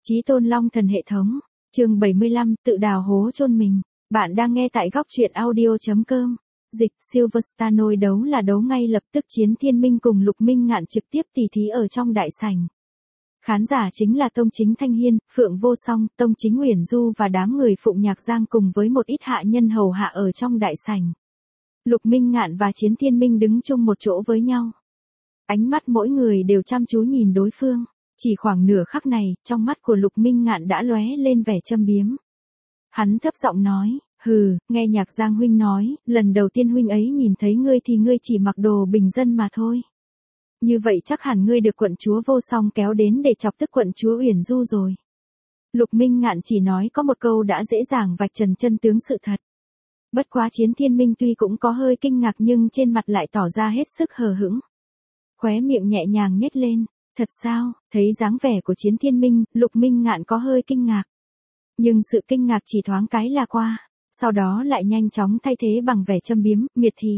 Chí Tôn Long Thần hệ thống, chương 75, tự đào hố chôn mình. Bạn đang nghe tại góc truyện audio.com. Dịch Silverstar nôi đấu là đấu ngay lập tức Chiến Thiên Minh cùng Lục Minh Ngạn trực tiếp tỉ thí ở trong đại sảnh. Khán giả chính là Tông Chính Thanh Hiên, Phượng Vô Song, Tông Chính Uyển Du và đám người Phụng Nhạc Giang cùng với một ít hạ nhân hầu hạ ở trong đại sảnh. Lục Minh Ngạn và Chiến Thiên Minh đứng chung một chỗ với nhau. Ánh mắt mỗi người đều chăm chú nhìn đối phương. Chỉ khoảng nửa khắc này, trong mắt của Lục Minh Ngạn đã lóe lên vẻ châm biếm. Hắn thấp giọng nói, nghe Nhạc Giang huynh nói, lần đầu tiên huynh ấy nhìn thấy ngươi thì ngươi chỉ mặc đồ bình dân mà thôi. Như vậy chắc hẳn ngươi được quận chúa Vô Song kéo đến để chọc tức quận chúa Uyển Du rồi. Lục Minh Ngạn chỉ nói có một câu đã dễ dàng vạch trần chân tướng sự thật. Bất quá Chiến Thiên Minh tuy cũng có hơi kinh ngạc nhưng trên mặt lại tỏ ra hết sức hờ hững. Khóe miệng nhẹ nhàng nhếch lên. Thật sao? Thấy dáng vẻ của Chiến Thiên Minh, Lục Minh Ngạn có hơi kinh ngạc. Nhưng sự kinh ngạc chỉ thoáng cái là qua, sau đó lại nhanh chóng thay thế bằng vẻ châm biếm, miệt thị.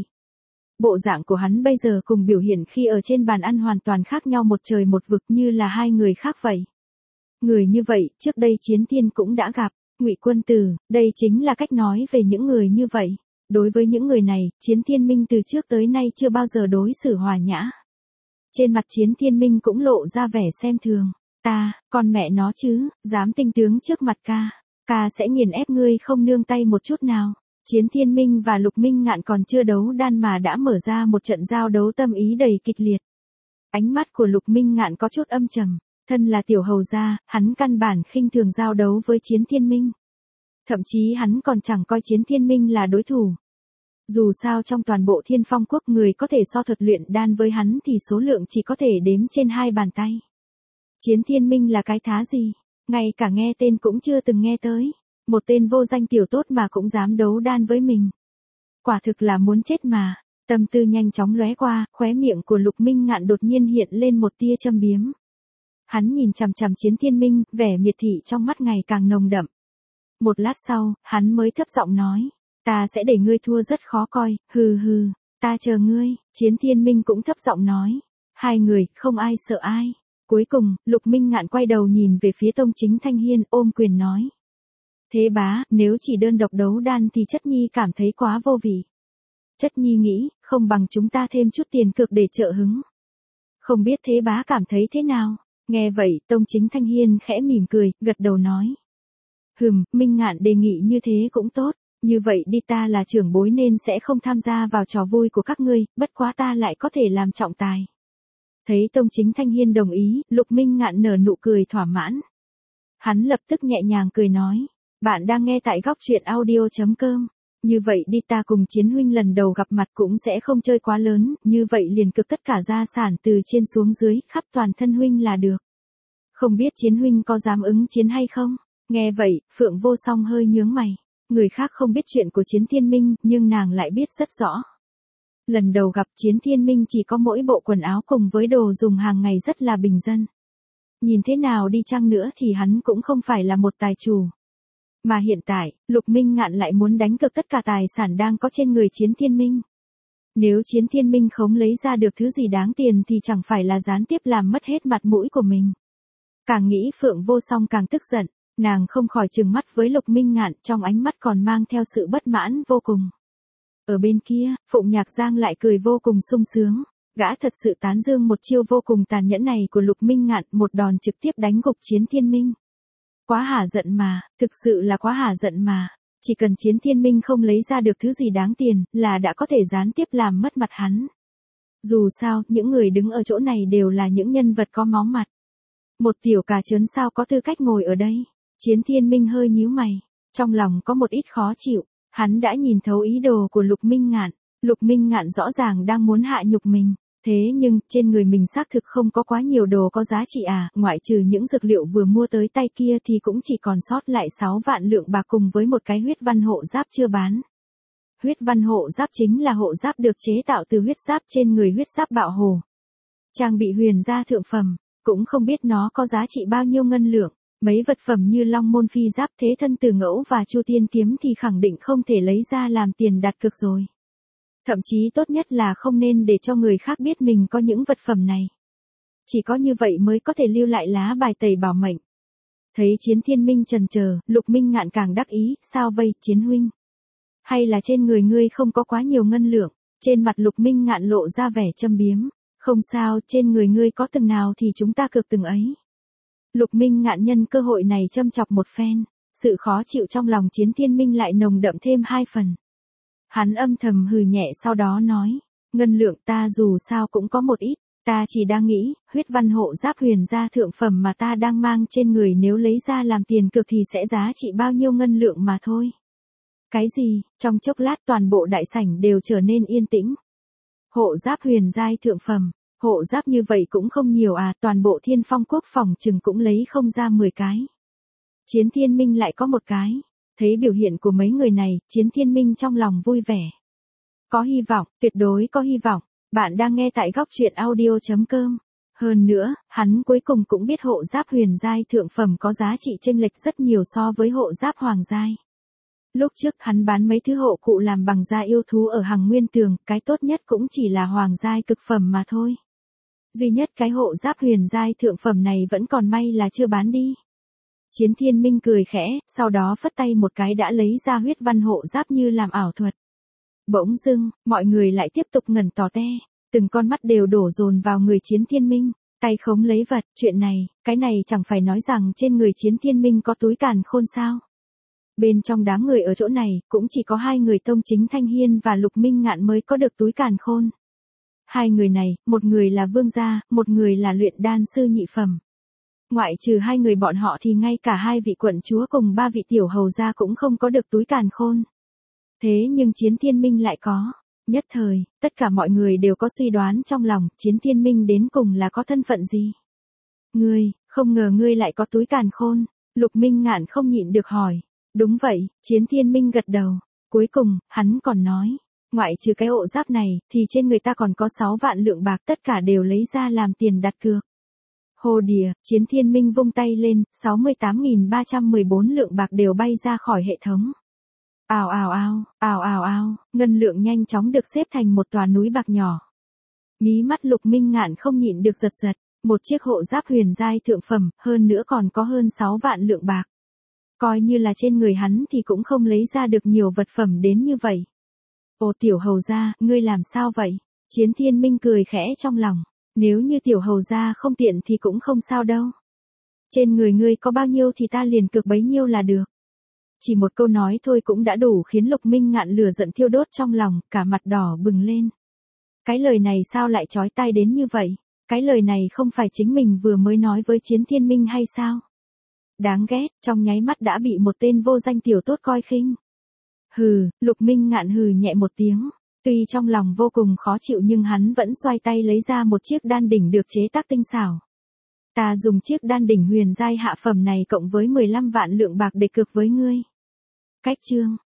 Bộ dạng của hắn bây giờ cùng biểu hiện khi ở trên bàn ăn hoàn toàn khác nhau một trời một vực như là hai người khác vậy. Người như vậy, trước đây Chiến Thiên cũng đã gặp, Ngụy Quân Tử, đây chính là cách nói về những người như vậy. Đối với những người này, Chiến Thiên Minh từ trước tới nay chưa bao giờ đối xử hòa nhã. Trên mặt Chiến Thiên Minh cũng lộ ra vẻ xem thường. Con mẹ nó chứ, dám tinh tướng trước mặt ca sẽ nghiền ép ngươi không nương tay một chút nào. Chiến Thiên Minh và Lục Minh Ngạn còn chưa đấu đan mà đã mở ra một trận giao đấu tâm ý đầy kịch liệt. Ánh mắt của Lục Minh Ngạn có chút âm trầm, thân là tiểu hầu gia, hắn căn bản khinh thường giao đấu với Chiến Thiên Minh. Thậm chí hắn còn chẳng coi Chiến Thiên Minh là đối thủ. Dù sao trong toàn bộ Thiên Phong quốc người có thể so thuật luyện đan với hắn thì số lượng chỉ có thể đếm trên hai bàn tay. Chiến Thiên Minh là cái thá gì? Ngay cả nghe tên cũng chưa từng nghe tới. Một tên vô danh tiểu tốt mà cũng dám đấu đan với mình. Quả thực là muốn chết mà. Tâm tư nhanh chóng lóe qua, khóe miệng của Lục Minh Ngạn đột nhiên hiện lên một tia châm biếm. Hắn nhìn chằm chằm Chiến Thiên Minh, vẻ miệt thị trong mắt ngày càng nồng đậm. Một lát sau, hắn mới thấp giọng nói. Ta sẽ để ngươi thua rất khó coi, ta chờ ngươi. Chiến Thiên Minh cũng thấp giọng nói. Hai người, không ai sợ ai. Cuối cùng, Lục Minh Ngạn quay đầu nhìn về phía Tông Chính Thanh Hiên, ôm quyền nói. Thế bá, nếu chỉ đơn độc đấu đan thì Chất Nhi cảm thấy quá vô vị. Chất Nhi nghĩ, không bằng chúng ta thêm chút tiền cược để trợ hứng. Không biết thế bá cảm thấy thế nào? Nghe vậy, Tông Chính Thanh Hiên khẽ mỉm cười, gật đầu nói. Minh Ngạn đề nghị như thế cũng tốt. Như vậy đi, ta là trưởng bối nên sẽ không tham gia vào trò vui của các ngươi, bất quá ta lại có thể làm trọng tài. Thấy Tông Chính Thanh Hiên đồng ý, Lục Minh Ngạn nở nụ cười thỏa mãn. Hắn lập tức nhẹ nhàng cười nói, bạn đang nghe tại góc truyện audio.com. Như vậy đi, ta cùng Chiến huynh lần đầu gặp mặt cũng sẽ không chơi quá lớn, như vậy liền cực tất cả gia sản từ trên xuống dưới, khắp toàn thân huynh là được. Không biết Chiến huynh có dám ứng chiến hay không? Nghe vậy, Phượng Vô Song hơi nhướng mày. Người khác không biết chuyện của Chiến Thiên Minh, nhưng nàng lại biết rất rõ. Lần đầu gặp Chiến Thiên Minh chỉ có mỗi bộ quần áo cùng với đồ dùng hàng ngày rất là bình dân. Nhìn thế nào đi chăng nữa thì hắn cũng không phải là một tài chủ. Mà hiện tại, Lục Minh Ngạn lại muốn đánh cược tất cả tài sản đang có trên người Chiến Thiên Minh. Nếu Chiến Thiên Minh không lấy ra được thứ gì đáng tiền thì chẳng phải là gián tiếp làm mất hết mặt mũi của mình. Càng nghĩ Phượng Vô Song càng tức giận. Nàng không khỏi trừng mắt với Lục Minh Ngạn, trong ánh mắt còn mang theo sự bất mãn vô cùng. Ở bên kia, Phụng Nhạc Giang lại cười vô cùng sung sướng. Gã thật sự tán dương một chiêu vô cùng tàn nhẫn này của Lục Minh Ngạn, một đòn trực tiếp đánh gục Chiến Thiên Minh. Quá hả giận mà, thực sự là quá hả giận mà. Chỉ cần Chiến Thiên Minh không lấy ra được thứ gì đáng tiền, là đã có thể gián tiếp làm mất mặt hắn. Dù sao, những người đứng ở chỗ này đều là những nhân vật có máu mặt. Một tiểu cà chớn sao có tư cách ngồi ở đây? Chiến Thiên Minh hơi nhíu mày, trong lòng có một ít khó chịu, hắn đã nhìn thấu ý đồ của Lục Minh Ngạn. Lục Minh Ngạn rõ ràng đang muốn hạ nhục mình, thế nhưng trên người mình xác thực không có quá nhiều đồ có giá trị ngoại trừ những dược liệu vừa mua tới tay kia thì cũng chỉ còn sót lại 6 vạn lượng bạc cùng với một cái huyết văn hộ giáp chưa bán. Huyết văn hộ giáp chính là hộ giáp được chế tạo từ huyết giáp trên người huyết giáp bạo hồ. Trang bị huyền gia thượng phẩm, cũng không biết nó có giá trị bao nhiêu ngân lượng. Mấy vật phẩm như Long Môn Phi Giáp, Thế Thân Từ Ngẫu và Chu Tiên Kiếm thì khẳng định không thể lấy ra làm tiền đặt cược rồi. Thậm chí tốt nhất là không nên để cho người khác biết mình có những vật phẩm này. Chỉ có như vậy mới có thể lưu lại lá bài tẩy bảo mệnh. Thấy Chiến Thiên Minh chần chờ, Lục Minh Ngạn càng đắc ý, sao vây, Chiến huynh? Hay là trên người ngươi không có quá nhiều ngân lượng? Trên mặt Lục Minh Ngạn lộ ra vẻ châm biếm. Không sao, trên người ngươi có từng nào thì chúng ta cược từng ấy. Lục Minh Ngạn nhân cơ hội này châm chọc một phen, sự khó chịu trong lòng Chiến Thiên Minh lại nồng đậm thêm 2 phần. Hắn âm thầm hừ nhẹ sau đó nói, ngân lượng ta dù sao cũng có một ít, ta chỉ đang nghĩ, huyết văn hộ giáp huyền gia thượng phẩm mà ta đang mang trên người nếu lấy ra làm tiền cược thì sẽ giá trị bao nhiêu ngân lượng mà thôi. Cái gì? Trong chốc lát toàn bộ đại sảnh đều trở nên yên tĩnh. Hộ giáp huyền giai thượng phẩm, hộ giáp như vậy cũng không nhiều à, toàn bộ Thiên Phong quốc phòng chừng cũng lấy không ra 10 cái. Chiến Thiên Minh lại có một cái. Thấy biểu hiện của mấy người này, Chiến Thiên Minh trong lòng vui vẻ. Có hy vọng, tuyệt đối có hy vọng. Bạn đang nghe tại góc truyện audio.com. Hơn nữa, hắn cuối cùng cũng biết hộ giáp huyền giai thượng phẩm có giá trị chênh lệch rất nhiều so với hộ giáp hoàng giai. Lúc trước hắn bán mấy thứ hộ cụ làm bằng da yêu thú ở Hằng Nguyên Tường, cái tốt nhất cũng chỉ là hoàng giai cực phẩm mà thôi. Duy nhất cái hộ giáp huyền giai thượng phẩm này vẫn còn may là chưa bán đi. Chiến Thiên Minh cười khẽ, sau đó phất tay một cái đã lấy ra huyết văn hộ giáp như làm ảo thuật. Bỗng dưng, mọi người lại tiếp tục ngẩn tò te, từng con mắt đều đổ dồn vào người Chiến Thiên Minh, tay khống lấy vật, chuyện này, cái này chẳng phải nói rằng trên người Chiến Thiên Minh có túi càn khôn sao? Bên trong đám người ở chỗ này, cũng chỉ có 2 người Tông Chính Thanh Hiên và Lục Minh Ngạn mới có được túi càn khôn. 2 người này, một người là vương gia, một người là luyện đan sư nhị phẩm. Ngoại trừ 2 người bọn họ thì ngay cả 2 vị quận chúa cùng 3 vị tiểu hầu gia cũng không có được túi càn khôn. Thế nhưng Chiến Thiên Minh lại có. Nhất thời, tất cả mọi người đều có suy đoán trong lòng, Chiến Thiên Minh đến cùng là có thân phận gì? Ngươi, không ngờ ngươi lại có túi càn khôn. Lục Minh Ngạn không nhịn được hỏi. Đúng vậy, Chiến Thiên Minh gật đầu. Cuối cùng, hắn còn nói, ngoại trừ cái hộ giáp này, thì trên người ta còn có 6 vạn lượng bạc tất cả đều lấy ra làm tiền đặt cược. Hồ đìa, Chiến Thiên Minh vung tay lên, 68.314 lượng bạc đều bay ra khỏi hệ thống. Ào ào ào, ào ào ào, ngân lượng nhanh chóng được xếp thành một tòa núi bạc nhỏ. Mí mắt Lục Minh Ngạn không nhịn được giật giật, một chiếc hộ giáp huyền giai thượng phẩm, hơn nữa còn có hơn 6 vạn lượng bạc. Coi như là trên người hắn thì cũng không lấy ra được nhiều vật phẩm đến như vậy. Ồ tiểu hầu gia, ngươi làm sao vậy? Chiến Thiên Minh cười khẽ trong lòng, nếu như tiểu hầu gia không tiện thì cũng không sao đâu. Trên người ngươi có bao nhiêu thì ta liền cược bấy nhiêu là được. Chỉ một câu nói thôi cũng đã đủ khiến Lục Minh Ngạn lửa giận thiêu đốt trong lòng, cả mặt đỏ bừng lên. Cái lời này sao lại chói tai đến như vậy? Cái lời này không phải chính mình vừa mới nói với Chiến Thiên Minh hay sao? Đáng ghét, trong nháy mắt đã bị một tên vô danh tiểu tốt coi khinh. Hừ, Lục Minh Ngạn hừ nhẹ một tiếng, tuy trong lòng vô cùng khó chịu nhưng hắn vẫn xoay tay lấy ra một chiếc đan đỉnh được chế tác tinh xảo. Ta dùng chiếc đan đỉnh huyền giai hạ phẩm này cộng với 15 vạn lượng bạc để cược với ngươi. Cách chương,